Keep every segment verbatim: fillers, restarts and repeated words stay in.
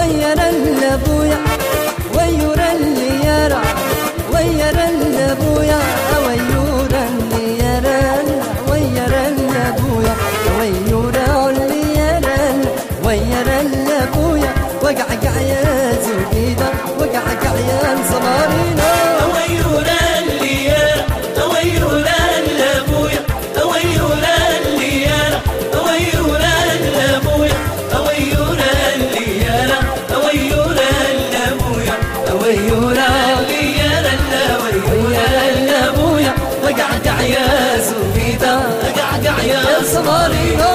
ويرا لابويا ويورا اللي يرى ويرا لابويا ويورا اللي يرى ويرا لابويا ويورا اللي يرى ويرا لابويا وقعقع يا زوجيدا وقعقع يا صمارينا ويورا اللي يرى ويورا لابويا ويورا اللي يرى ويورا لابويا ويورا اللي يرى ويورا لابويا ويورا اللي يرى ويورا لابويا وقعقع يا زوجيدا وقعقع يا صمارينا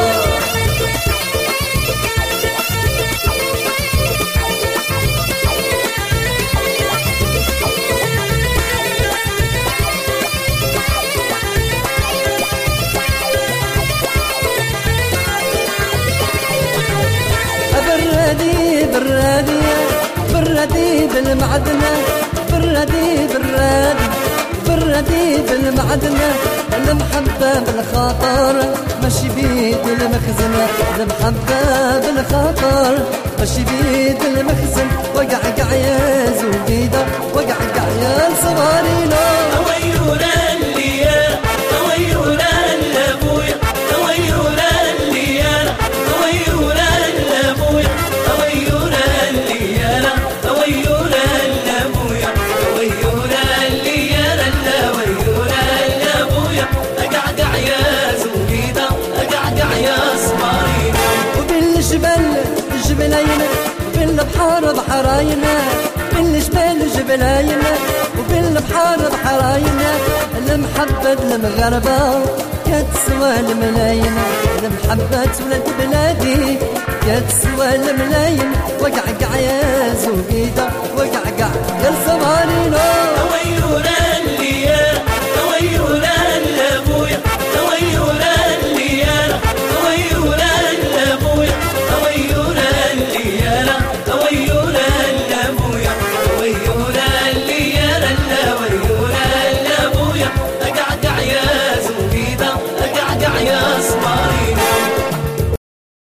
بردي بردي بردي بالمعدنة بردي بردي بردي بالمعدنة المحبة بالخاطر ماشي بيد المخزن المحبة بالخاطر ماشي بيد المخزن وقعقع يا زوجيدا وقعقع يا صغارينا ويورا اللي يرى ويورا لابويا ويورا اللي يرى ويورا لابويا ويورا اللي يرى ويورا لابويا ويورا اللي يرى ويورا لابويا اقعقع يا زوجيدا اقعقع يا صمارينا وبالجبل جبلاينا وبالبحر بحراينا بالجبال جبلاينا وبالبحر بحراينا المحبة المغربة كتسوى الملايين المحبة ولاد بلادي كتسوى الملايين وقعقع يا زوجيدا وقعقع يا صمارينا ويورا اللي يرى ويورا لابويا ويورا اللي يرى ويورا لابويا ويورا اللي يرى ويورا لابويا ويورا اللي يرى ويورا لابويا اقعقع يا زوجيدا اقعقع يا